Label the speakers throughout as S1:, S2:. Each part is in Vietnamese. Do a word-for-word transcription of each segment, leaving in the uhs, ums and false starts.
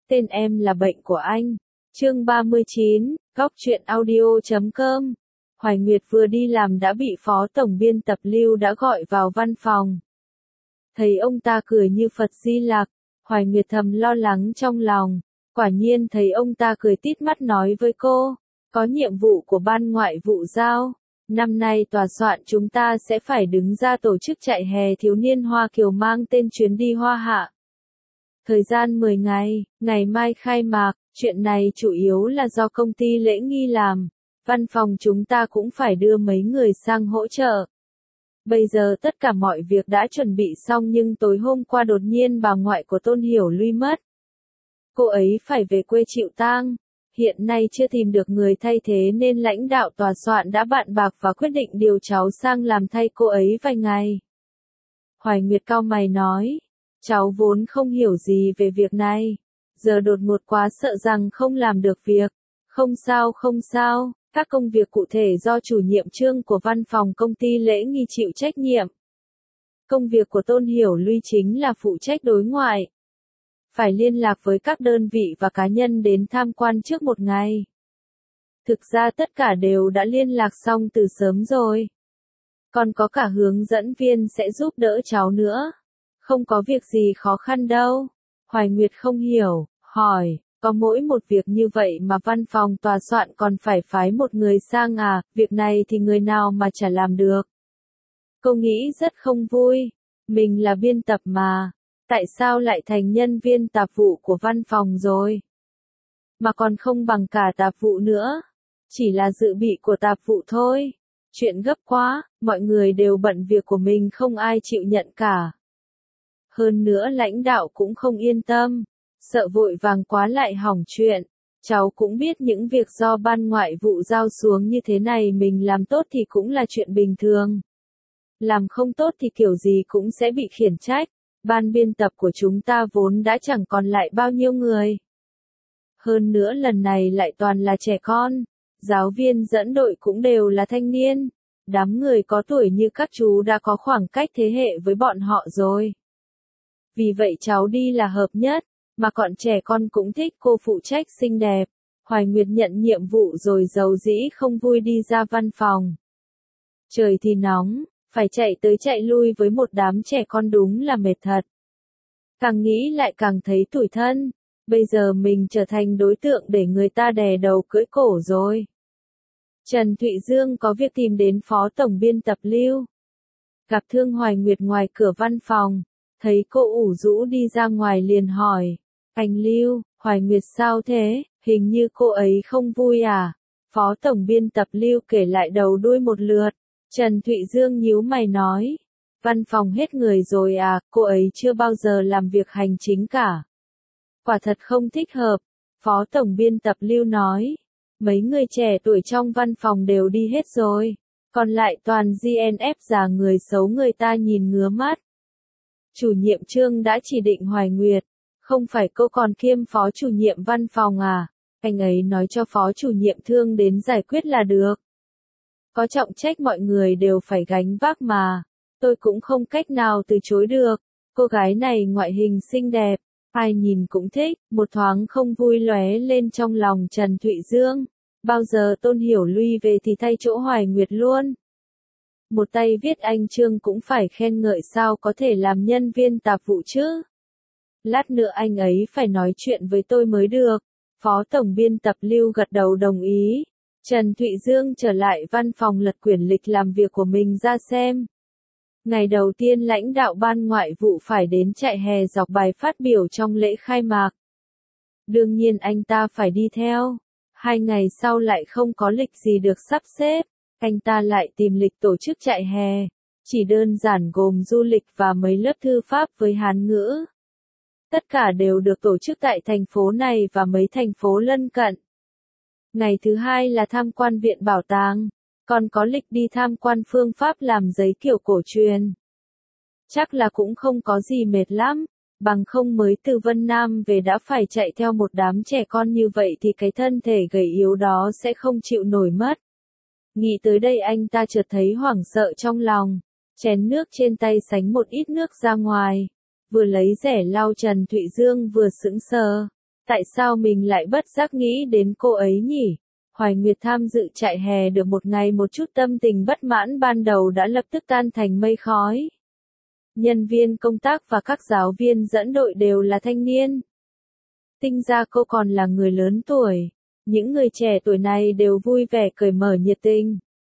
S1: Tên em là bệnh của anh. Chương ba mươi chín, góc truyện audio chấm com. Hoài Nguyệt vừa đi làm đã bị phó tổng biên tập Lưu đã gọi vào văn phòng. Thấy ông ta cười như Phật Di Lặc, Hoài Nguyệt thầm lo lắng trong lòng. Quả nhiên thấy ông ta cười tít mắt nói với cô, có nhiệm vụ của ban ngoại vụ giao. Năm nay tòa soạn chúng ta sẽ phải đứng ra tổ chức chạy hè thiếu niên Hoa Kiều mang tên chuyến đi Hoa Hạ. Thời gian mười ngày, ngày mai khai mạc, chuyện này chủ yếu là do công ty Lễ Nghi làm. Văn phòng chúng ta cũng phải đưa mấy người sang hỗ trợ. Bây giờ tất cả mọi việc đã chuẩn bị xong nhưng tối hôm qua đột nhiên bà ngoại của Tôn Hiểu Ly mất. Cô ấy phải về quê chịu tang. Hiện nay chưa tìm được người thay thế nên lãnh đạo tòa soạn đã bàn bạc và quyết định điều cháu sang làm thay cô ấy vài ngày. Hoài Nguyệt cau mày nói, cháu vốn không hiểu gì về việc này. Giờ đột ngột quá sợ rằng không làm được việc. Không sao không sao, các công việc cụ thể do chủ nhiệm Trương của văn phòng công ty Lễ Nghi chịu trách nhiệm. Công việc của Tôn Hiểu Ly chính là phụ trách đối ngoại. Phải liên lạc với các đơn vị và cá nhân đến tham quan trước một ngày. Thực ra tất cả đều đã liên lạc xong từ sớm rồi. Còn có cả hướng dẫn viên sẽ giúp đỡ cháu nữa. Không có việc gì khó khăn đâu. Hoài Nguyệt không hiểu, hỏi, có mỗi một việc như vậy mà văn phòng tòa soạn còn phải phái một người sang à, việc này thì người nào mà chả làm được. Cô nghĩ rất không vui, mình là biên tập mà, tại sao lại thành nhân viên tạp vụ của văn phòng rồi? Mà còn không bằng cả tạp vụ nữa, chỉ là dự bị của tạp vụ thôi. Chuyện gấp quá, mọi người đều bận việc của mình không ai chịu nhận cả. Hơn nữa lãnh đạo cũng không yên tâm, sợ vội vàng quá lại hỏng chuyện. Cháu cũng biết những việc do ban ngoại vụ giao xuống như thế này mình làm tốt thì cũng là chuyện bình thường. Làm không tốt thì kiểu gì cũng sẽ bị khiển trách. Ban biên tập của chúng ta vốn đã chẳng còn lại bao nhiêu người. Hơn nữa lần này lại toàn là trẻ con. Giáo viên dẫn đội cũng đều là thanh niên. Đám người có tuổi như các chú đã có khoảng cách thế hệ với bọn họ rồi. Vì vậy cháu đi là hợp nhất, mà còn trẻ con cũng thích cô phụ trách xinh đẹp. Hoài Nguyệt nhận nhiệm vụ rồi giàu dĩ không vui đi ra văn phòng. Trời thì nóng, phải chạy tới chạy lui với một đám trẻ con đúng là mệt thật. Càng nghĩ lại càng thấy tủi thân, bây giờ mình trở thành đối tượng để người ta đè đầu cưỡi cổ rồi. Trần Thụy Dương có việc tìm đến phó tổng biên tập Lưu. Gặp Thương Hoài Nguyệt ngoài cửa văn phòng. Thấy cô ủ rũ đi ra ngoài liền hỏi, anh Lưu, Hoài Nguyệt sao thế, hình như cô ấy không vui à? Phó tổng biên tập Lưu kể lại đầu đuôi một lượt. Trần Thụy Dương nhíu mày nói, văn phòng hết người rồi à, cô ấy chưa bao giờ làm việc hành chính cả. Quả thật không thích hợp, phó tổng biên tập Lưu nói, mấy người trẻ tuổi trong văn phòng đều đi hết rồi, còn lại toàn giê en ép già người xấu người ta nhìn ngứa mắt. Chủ nhiệm Trương đã chỉ định Hoài Nguyệt, không phải cô còn kiêm phó chủ nhiệm văn phòng à, anh ấy nói cho phó chủ nhiệm Thương đến giải quyết là được. Có trọng trách mọi người đều phải gánh vác mà, tôi cũng không cách nào từ chối được, cô gái này ngoại hình xinh đẹp, ai nhìn cũng thích, một thoáng không vui lóe lên trong lòng Trần Thụy Dương, bao giờ Tôn Hiểu Ly về thì thay chỗ Hoài Nguyệt luôn. Một tay viết anh Trương cũng phải khen ngợi sao có thể làm nhân viên tạp vụ chứ. Lát nữa anh ấy phải nói chuyện với tôi mới được. Phó tổng biên tập Lưu gật đầu đồng ý. Trần Thụy Dương trở lại văn phòng lật quyển lịch làm việc của mình ra xem. Ngày đầu tiên lãnh đạo ban ngoại vụ phải đến chạy hè dọc bài phát biểu trong lễ khai mạc. Đương nhiên anh ta phải đi theo. Hai ngày sau lại không có lịch gì được sắp xếp. Anh ta lại tìm lịch tổ chức chạy hè, chỉ đơn giản gồm du lịch và mấy lớp thư pháp với Hán ngữ. Tất cả đều được tổ chức tại thành phố này và mấy thành phố lân cận. Ngày thứ hai là tham quan viện bảo tàng, còn có lịch đi tham quan phương pháp làm giấy kiểu cổ truyền. Chắc là cũng không có gì mệt lắm, bằng không mới từ Vân Nam về đã phải chạy theo một đám trẻ con như vậy thì cái thân thể gầy yếu đó sẽ không chịu nổi mất. Nghĩ tới đây anh ta chợt thấy hoảng sợ trong lòng, chén nước trên tay sánh một ít nước ra ngoài, vừa lấy rẻ lau Trần Thụy Dương vừa sững sờ. Tại sao mình lại bất giác nghĩ đến cô ấy nhỉ? Hoài Nguyệt tham dự trại hè được một ngày, một chút tâm tình bất mãn ban đầu đã lập tức tan thành mây khói. Nhân viên công tác và các giáo viên dẫn đội đều là thanh niên. Tinh ra cô còn là người lớn tuổi. Những người trẻ tuổi này đều vui vẻ cởi mở nhiệt tình.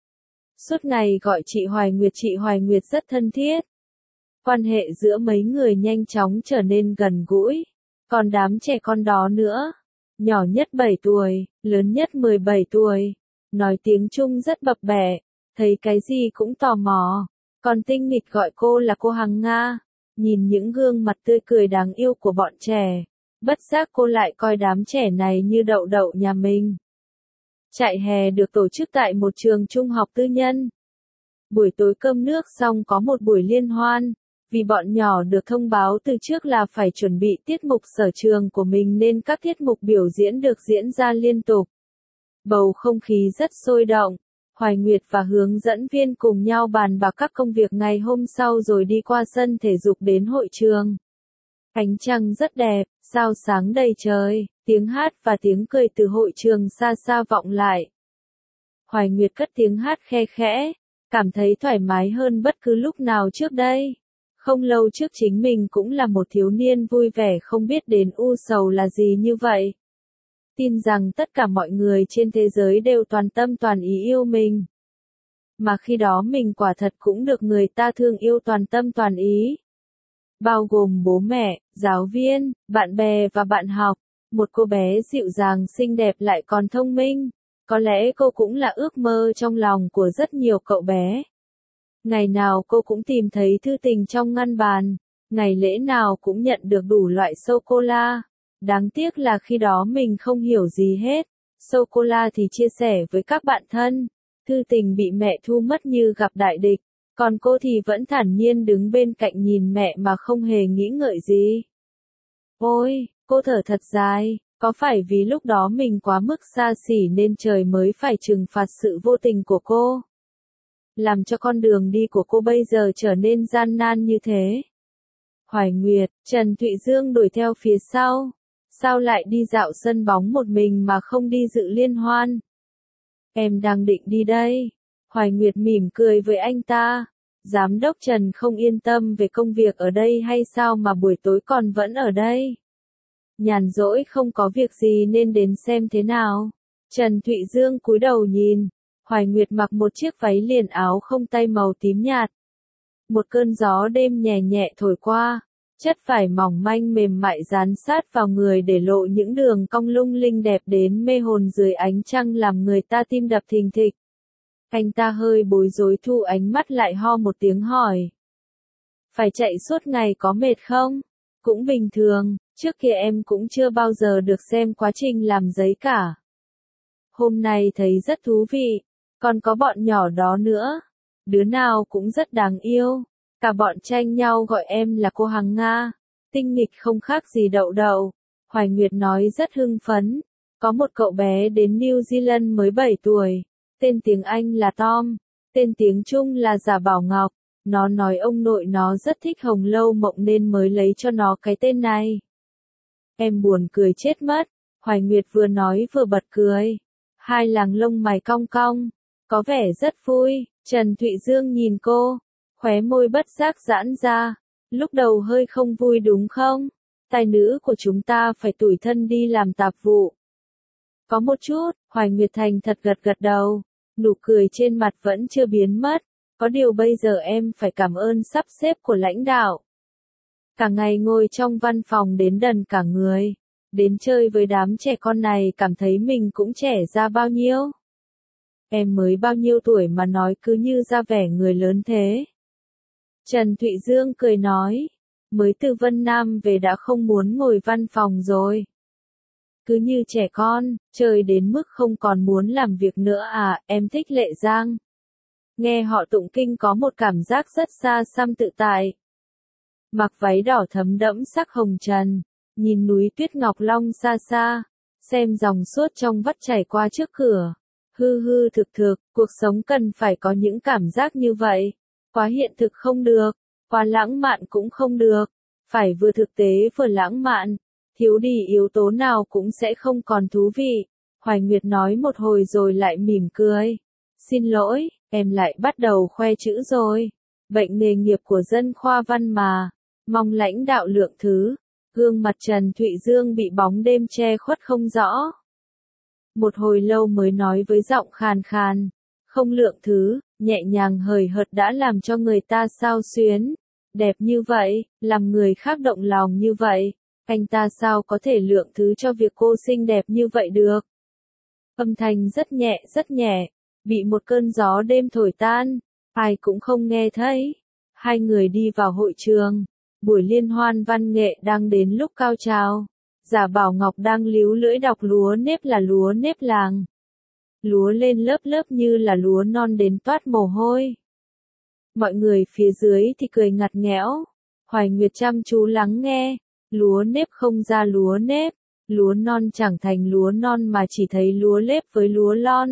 S1: Suốt ngày gọi chị Hoài Nguyệt, chị Hoài Nguyệt rất thân thiết. Quan hệ giữa mấy người nhanh chóng trở nên gần gũi. Còn đám trẻ con đó nữa. Nhỏ nhất bảy tuổi, lớn nhất mười bảy tuổi. Nói tiếng Trung rất bập bẹ. Thấy cái gì cũng tò mò. Còn tinh nghịch gọi cô là cô Hằng Nga. Nhìn những gương mặt tươi cười đáng yêu của bọn trẻ. Bất giác cô lại coi đám trẻ này như đậu đậu nhà mình. Trại hè được tổ chức tại một trường trung học tư nhân. Buổi tối cơm nước xong có một buổi liên hoan. Vì bọn nhỏ được thông báo từ trước là phải chuẩn bị tiết mục sở trường của mình nên các tiết mục biểu diễn được diễn ra liên tục. Bầu không khí rất sôi động. Hoài Nguyệt và hướng dẫn viên cùng nhau bàn bạc các công việc ngày hôm sau rồi đi qua sân thể dục đến hội trường. Ánh trăng rất đẹp, sao sáng đầy trời, tiếng hát và tiếng cười từ hội trường xa xa vọng lại. Hoài Nguyệt cất tiếng hát khe khẽ, cảm thấy thoải mái hơn bất cứ lúc nào trước đây. Không lâu trước chính mình cũng là một thiếu niên vui vẻ không biết đến u sầu là gì như vậy. Tin rằng tất cả mọi người trên thế giới đều toàn tâm toàn ý yêu mình. Mà khi đó mình quả thật cũng được người ta thương yêu toàn tâm toàn ý. Bao gồm bố mẹ, giáo viên, bạn bè và bạn học. Một cô bé dịu dàng xinh đẹp lại còn thông minh. Có lẽ cô cũng là ước mơ trong lòng của rất nhiều cậu bé. Ngày nào cô cũng tìm thấy thư tình trong ngăn bàn. Ngày lễ nào cũng nhận được đủ loại sô-cô-la. Đáng tiếc là khi đó mình không hiểu gì hết. Sô-cô-la thì chia sẻ với các bạn thân. Thư tình bị mẹ thu mất như gặp đại địch. Còn cô thì vẫn thản nhiên đứng bên cạnh nhìn mẹ mà không hề nghĩ ngợi gì. Ôi, cô thở thật dài. Có phải vì lúc đó mình quá mức xa xỉ nên trời mới phải trừng phạt sự vô tình của cô? Làm cho con đường đi của cô bây giờ trở nên gian nan như thế. Hoài Nguyệt, Trần Thụy Dương đuổi theo phía sau. Sao lại đi dạo sân bóng một mình mà không đi dự liên hoan? Em đang định đi đây. Hoài Nguyệt mỉm cười với anh ta. Giám đốc Trần không yên tâm về công việc ở đây hay sao mà buổi tối còn vẫn ở đây? Nhàn rỗi không có việc gì nên đến xem thế nào. Trần Thụy Dương cúi đầu nhìn. Hoài Nguyệt mặc một chiếc váy liền áo không tay màu tím nhạt. Một cơn gió đêm nhẹ nhẹ thổi qua. Chất vải mỏng manh mềm mại dán sát vào người để lộ những đường cong lung linh đẹp đến mê hồn dưới ánh trăng làm người ta tim đập thình thịch. Anh ta hơi bối rối thu ánh mắt lại ho một tiếng hỏi. Phải chạy suốt ngày có mệt không? Cũng bình thường, trước kia em cũng chưa bao giờ được xem quá trình làm giấy cả. Hôm nay thấy rất thú vị, còn có bọn nhỏ đó nữa. Đứa nào cũng rất đáng yêu. Cả bọn tranh nhau gọi em là cô Hằng Nga. Tinh nghịch không khác gì đậu đậu. Hoài Nguyệt nói rất hưng phấn. Có một cậu bé đến New Zealand mới bảy tuổi. Tên tiếng Anh là Tom. Tên tiếng Trung là Giả Bảo Ngọc. Nó nói ông nội nó rất thích Hồng Lâu Mộng nên mới lấy cho nó cái tên này. Em buồn cười chết mất. Hoài Nguyệt vừa nói vừa bật cười. Hai làng lông mày cong cong. Có vẻ rất vui. Trần Thụy Dương nhìn cô. Khóe môi bất giác giãn ra. Lúc đầu hơi không vui đúng không? Tài nữ của chúng ta phải tủi thân đi làm tạp vụ. Có một chút, Hoài Nguyệt thành thật gật gật đầu. Nụ cười trên mặt vẫn chưa biến mất. Có điều bây giờ em phải cảm ơn sắp xếp của lãnh đạo. Cả ngày ngồi trong văn phòng đến đần cả người. Đến chơi với đám trẻ con này cảm thấy mình cũng trẻ ra bao nhiêu. Em mới bao nhiêu tuổi mà nói cứ như ra vẻ người lớn thế. Trần Thụy Dương cười nói. Mới từ Vân Nam về đã không muốn ngồi văn phòng rồi. Cứ như trẻ con, chơi đến mức không còn muốn làm việc nữa à, em thích Lệ Giang. Nghe họ tụng kinh có một cảm giác rất xa xăm tự tại. Mặc váy đỏ thấm đẫm sắc hồng trần, nhìn núi Tuyết Ngọc Long xa xa, xem dòng suốt trong vắt chảy qua trước cửa. Hư hư thực thực, cuộc sống cần phải có những cảm giác như vậy. Quá hiện thực không được, quá lãng mạn cũng không được. Phải vừa thực tế vừa lãng mạn. thiếu đi yếu tố nào cũng sẽ không còn thú vị. Hoài Nguyệt nói một hồi rồi lại mỉm cười. Xin lỗi, em lại bắt đầu khoe chữ rồi. Bệnh nghề nghiệp của dân khoa văn mà. Mong lãnh đạo lượng thứ. Gương mặt Trần Thụy Dương bị bóng đêm che khuất không rõ. Một hồi lâu mới nói với giọng khàn khàn. Không lượng thứ, nhẹ nhàng hời hợt đã làm cho người ta xao xuyến. Đẹp như vậy, làm người khác động lòng như vậy. Anh ta sao có thể lượng thứ cho việc cô xinh đẹp như vậy được? Âm thanh rất nhẹ rất nhẹ, bị một cơn gió đêm thổi tan, ai cũng không nghe thấy. Hai người đi vào hội trường, buổi liên hoan văn nghệ đang đến lúc cao trào. Giả Bảo Ngọc đang líu lưỡi đọc lúa nếp là lúa nếp làng. Lúa lên lớp lớp như là lúa non đến toát mồ hôi. Mọi người phía dưới thì cười ngặt nghẽo. Hoài Nguyệt chăm chú lắng nghe. Lúa nếp không ra lúa nếp. Lúa non chẳng thành lúa non mà chỉ thấy lúa lép với lúa lon.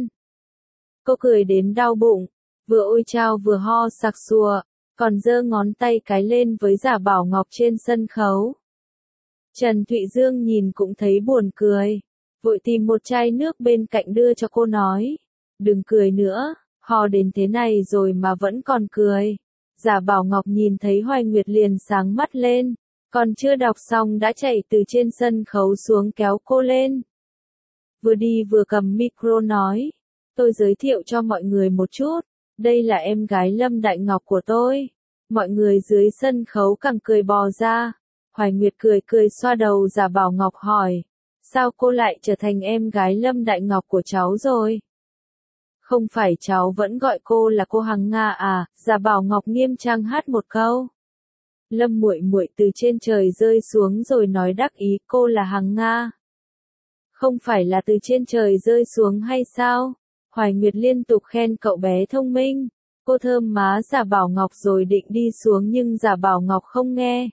S1: Cô cười đến đau bụng. Vừa ôi chao vừa ho sặc sùa. Còn giơ ngón tay cái lên với Giả Bảo Ngọc trên sân khấu. Trần Thụy Dương nhìn cũng thấy buồn cười. Vội tìm một chai nước bên cạnh đưa cho cô nói. Đừng cười nữa, ho đến thế này rồi mà vẫn còn cười. Giả Bảo Ngọc nhìn thấy Hoài Nguyệt liền sáng mắt lên. Còn chưa đọc xong đã chạy từ trên sân khấu xuống kéo cô lên. Vừa đi vừa cầm micro nói. Tôi giới thiệu cho mọi người một chút. Đây là em gái Lâm Đại Ngọc của tôi. Mọi người dưới sân khấu càng cười bò ra. Hoài Nguyệt cười cười xoa đầu Giả Bảo Ngọc hỏi. Sao cô lại trở thành em gái Lâm Đại Ngọc của cháu rồi? Không phải cháu vẫn gọi cô là cô Hằng Nga à? Giả Bảo Ngọc nghiêm trang hát một câu. Lâm muội muội từ trên trời rơi xuống rồi nói đắc ý cô là Hằng Nga. Không phải là từ trên trời rơi xuống hay sao? Hoài Nguyệt liên tục khen cậu bé thông minh. Cô thơm má Giả Bảo Ngọc rồi định đi xuống nhưng Giả Bảo Ngọc không nghe.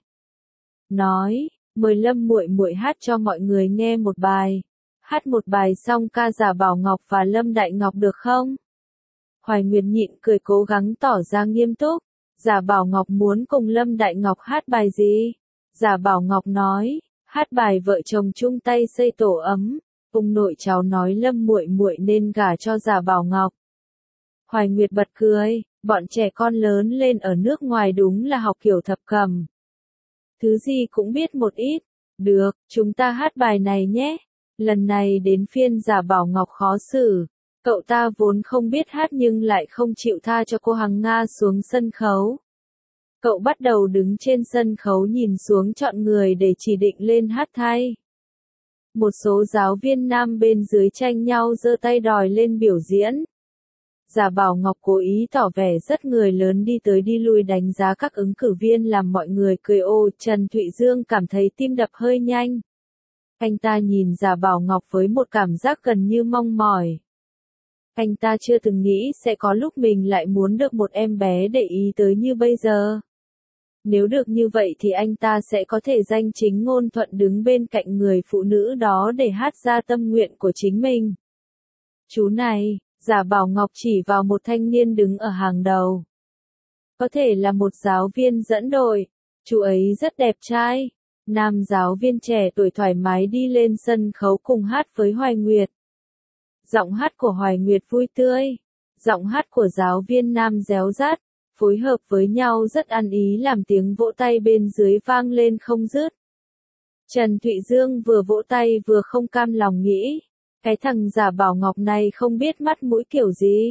S1: Nói, mời Lâm muội muội hát cho mọi người nghe một bài. Hát một bài xong ca Giả Bảo Ngọc và Lâm Đại Ngọc được không? Hoài Nguyệt nhịn cười cố gắng tỏ ra nghiêm túc. Giả Bảo Ngọc muốn cùng Lâm Đại Ngọc hát bài gì? Giả Bảo Ngọc nói, hát bài vợ chồng chung tay xây tổ ấm. Ông nội cháu nói Lâm muội muội nên gả cho Giả Bảo Ngọc. Hoài Nguyệt bật cười, bọn trẻ con lớn lên ở nước ngoài đúng là học kiểu thập cẩm. Thứ gì cũng biết một ít. Được, chúng ta hát bài này nhé. Lần này đến phiên Giả Bảo Ngọc khó xử. Cậu ta vốn không biết hát nhưng lại không chịu tha cho cô Hằng Nga xuống sân khấu. Cậu bắt đầu đứng trên sân khấu nhìn xuống chọn người để chỉ định lên hát thay. Một số giáo viên nam bên dưới tranh nhau giơ tay đòi lên biểu diễn. Giả Bảo Ngọc cố ý tỏ vẻ rất người lớn đi tới đi lui đánh giá các ứng cử viên làm mọi người cười ô. Trần Thụy Dương cảm thấy tim đập hơi nhanh. Anh ta nhìn Giả Bảo Ngọc với một cảm giác gần như mong mỏi. Anh ta chưa từng nghĩ sẽ có lúc mình lại muốn được một em bé để ý tới như bây giờ. Nếu được như vậy thì anh ta sẽ có thể danh chính ngôn thuận đứng bên cạnh người phụ nữ đó để hát ra tâm nguyện của chính mình. Chú này, Giả Bảo Ngọc chỉ vào một thanh niên đứng ở hàng đầu. Có thể là một giáo viên dẫn đội. Chú ấy rất đẹp trai. Nam giáo viên trẻ tuổi thoải mái đi lên sân khấu cùng hát với Hoài Nguyệt. Giọng hát của Hoài Nguyệt vui tươi. Giọng hát của giáo viên nam réo rát. Phối hợp với nhau rất ăn ý làm tiếng vỗ tay bên dưới vang lên không dứt. Trần Thụy Dương vừa vỗ tay vừa không cam lòng nghĩ. Cái thằng Giả Bảo Ngọc này không biết mắt mũi kiểu gì.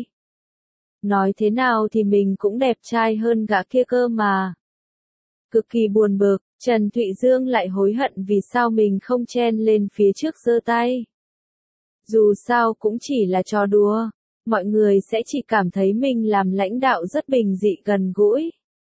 S1: Nói thế nào thì mình cũng đẹp trai hơn gã kia cơ mà. Cực kỳ buồn bực, Trần Thụy Dương lại hối hận vì sao mình không chen lên phía trước giơ tay. Dù sao cũng chỉ là trò đùa, mọi người sẽ chỉ cảm thấy mình làm lãnh đạo rất bình dị gần gũi.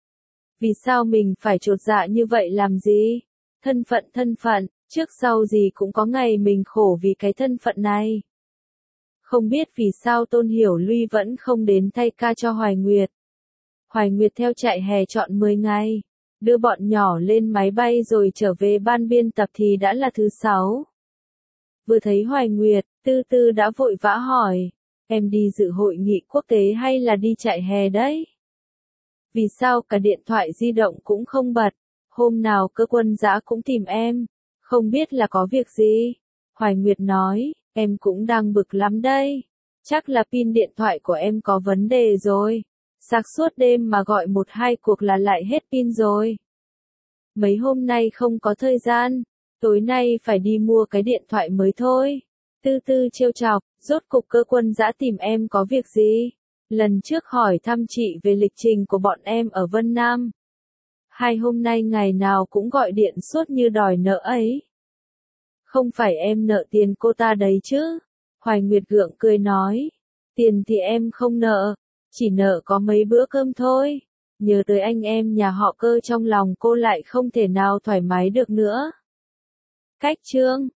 S1: Vì sao mình phải chột dạ như vậy làm gì? Thân phận thân phận, trước sau gì cũng có ngày mình khổ vì cái thân phận này. Không biết vì sao Tôn Hiểu Ly vẫn không đến thay ca cho Hoài Nguyệt. Hoài Nguyệt theo chạy hè chọn mười ngày, đưa bọn nhỏ lên máy bay rồi trở về ban biên tập thì đã là thứ sáu. Vừa thấy Hoài Nguyệt, Tư Tư đã vội vã hỏi, em đi dự hội nghị quốc tế hay là đi chạy hè đấy? Vì sao cả điện thoại di động cũng không bật, hôm nào cơ Quân Dã cũng tìm em, Không biết là có việc gì? Hoài Nguyệt nói, em cũng đang bực lắm đây. Chắc là pin điện thoại của em có vấn đề rồi. Sạc suốt đêm mà gọi một hai cuộc là lại hết pin rồi. Mấy hôm nay không có thời gian, tối nay phải đi mua cái điện thoại mới thôi. Tư Tư trêu chọc, rốt cục Cơ Quân Dã tìm em có việc gì? Lần trước hỏi thăm chị về lịch trình của bọn em ở Vân Nam. Hai hôm nay ngày nào cũng gọi điện suốt như đòi nợ ấy. Không phải em nợ tiền cô ta đấy chứ? Hoài Nguyệt gượng cười nói. Tiền thì em không nợ, chỉ nợ có mấy bữa cơm thôi. Nhớ tới anh em nhà họ Cơ trong lòng cô lại không thể nào thoải mái được nữa. Cách chương